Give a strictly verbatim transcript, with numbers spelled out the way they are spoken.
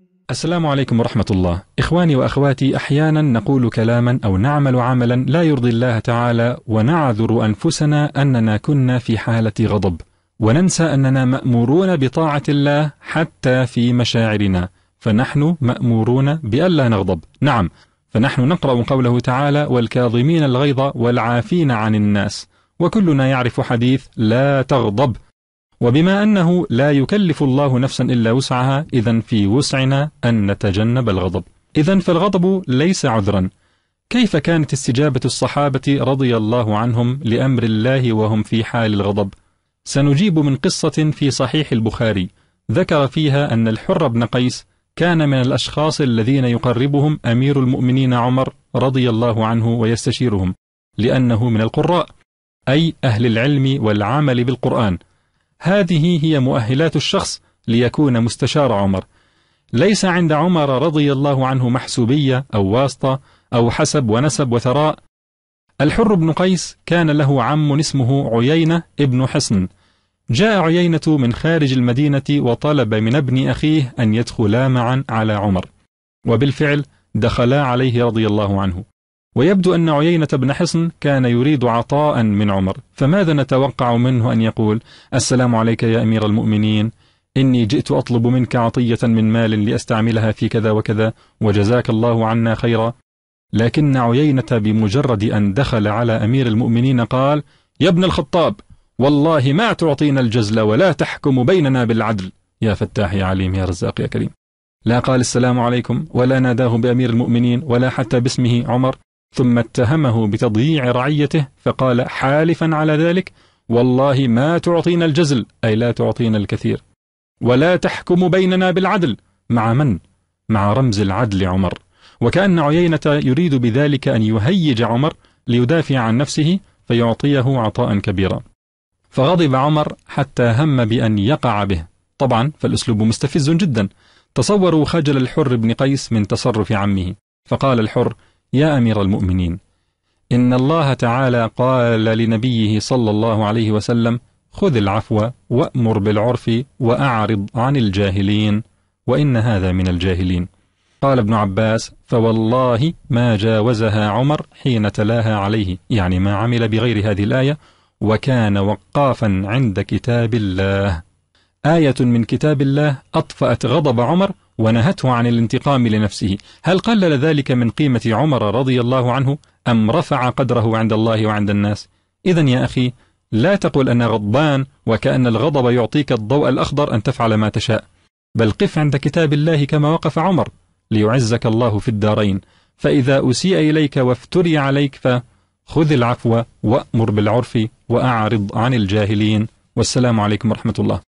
السلام عليكم ورحمة الله. إخواني وأخواتي، أحيانا نقول كلاما أو نعمل عملا لا يرضي الله تعالى، ونعذر أنفسنا أننا كنا في حالة غضب، وننسى أننا مأمورون بطاعة الله حتى في مشاعرنا، فنحن مأمورون بألا نغضب. نعم، فنحن نقرأ قوله تعالى: والكاظمين الغيظ والعافين عن الناس، وكلنا يعرف حديث لا تغضب. وبما أنه لا يكلف الله نفسا إلا وسعها، إذن في وسعنا أن نتجنب الغضب. إذن فالغضب ليس عذرا. كيف كانت استجابة الصحابة رضي الله عنهم لأمر الله وهم في حال الغضب؟ سنجيب من قصة في صحيح البخاري ذكر فيها أن الحر بن قيس كان من الأشخاص الذين يقربهم أمير المؤمنين عمر رضي الله عنه ويستشيرهم، لأنه من القراء، أي أهل العلم والعمل بالقرآن. هذه هي مؤهلات الشخص ليكون مستشار عمر. ليس عند عمر رضي الله عنه محسوبية أو واسطة أو حسب ونسب وثراء. الحر بن قيس كان له عم اسمه عيينة ابن حصن. جاء عيينة من خارج المدينة وطلب من ابن أخيه أن يدخلا معا على عمر، وبالفعل دخلا عليه رضي الله عنه. ويبدو أن عيينة بن حصن كان يريد عطاء من عمر، فماذا نتوقع منه أن يقول؟ السلام عليك يا أمير المؤمنين، إني جئت أطلب منك عطية من مال لأستعملها في كذا وكذا، وجزاك الله عنا خيرا. لكن عيينة بمجرد أن دخل على أمير المؤمنين قال: يا ابن الخطاب، والله ما تعطينا الجزل ولا تحكم بيننا بالعدل. يا فتاح يا عليم يا رزاق يا كريم. لا قال السلام عليكم، ولا ناداه بأمير المؤمنين، ولا حتى باسمه عمر، ثم اتهمه بتضييع رعيته، فقال حالفا على ذلك: والله ما تعطينا الجزل، أي لا تعطينا الكثير، ولا تحكم بيننا بالعدل. مع من؟ مع رمز العدل عمر. وكأن عيينة يريد بذلك أن يهيج عمر ليدافع عن نفسه فيعطيه عطاء كبيرا. فغضب عمر حتى هم بأن يقع به. طبعا فالأسلوب مستفز جدا. تصوروا خجل الحر بن قيس من تصرف عمه، فقال الحر: يا أمير المؤمنين، إن الله تعالى قال لنبيه صلى الله عليه وسلم: خذ العفو وأمر بالعرف وأعرض عن الجاهلين، وإن هذا من الجاهلين. قال ابن عباس: فوالله ما جاوزها عمر حين تلاها عليه، يعني ما عمل بغير هذه الآية، وكان وقافا عند كتاب الله. آية من كتاب الله أطفأت غضب عمر ونهته عن الانتقام لنفسه. هل قلل ذلك من قيمة عمر رضي الله عنه، أم رفع قدره عند الله وعند الناس؟ إذن يا أخي، لا تقل أنا غضبان وكأن الغضب يعطيك الضوء الأخضر أن تفعل ما تشاء، بل قف عند كتاب الله كما وقف عمر ليعزك الله في الدارين. فإذا أسيء إليك وافتري عليك فخذ العفو وأمر بالعرف وأعرض عن الجاهلين. والسلام عليكم ورحمة الله.